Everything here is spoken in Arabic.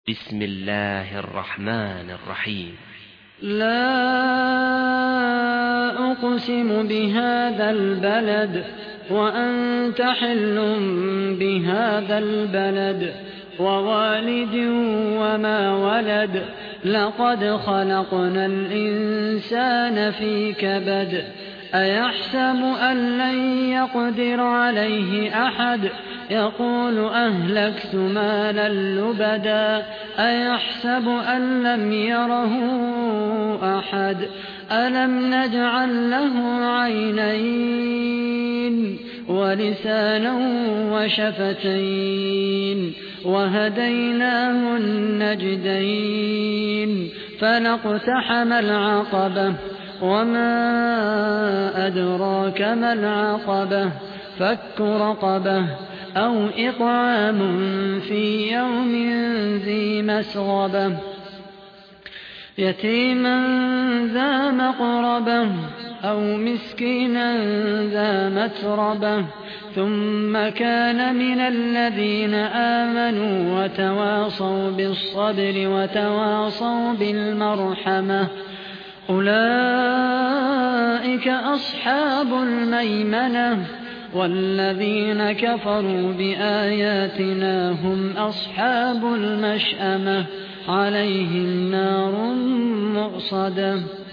بسم الله الرحمن الرحيم. لا أقسم بهذا البلد وأنت حل بهذا البلد ووالد وما ولد لقد خلقنا الإنسان في كبد أيحسب أن لن يقدر عليه أحد يقول أهلكت مالا لبدا أيحسب أن لم يره أحد ألم نجعل له عينين ولسانا وشفتين وهديناه النجدين فلاقتحم العقبة وما أدراك ما العقبة فك رقبة أو إطعام في يوم ذي مسغبة يتيما ذا مقربة أو مسكينا ذا متربة ثم كان من الذين آمنوا وتواصوا بالصبر وتواصوا بالمرحمة أولئك أصحاب الميمنة والذين كفروا بآياتنا هم أصحاب المشأمة عليهم نار مؤصدة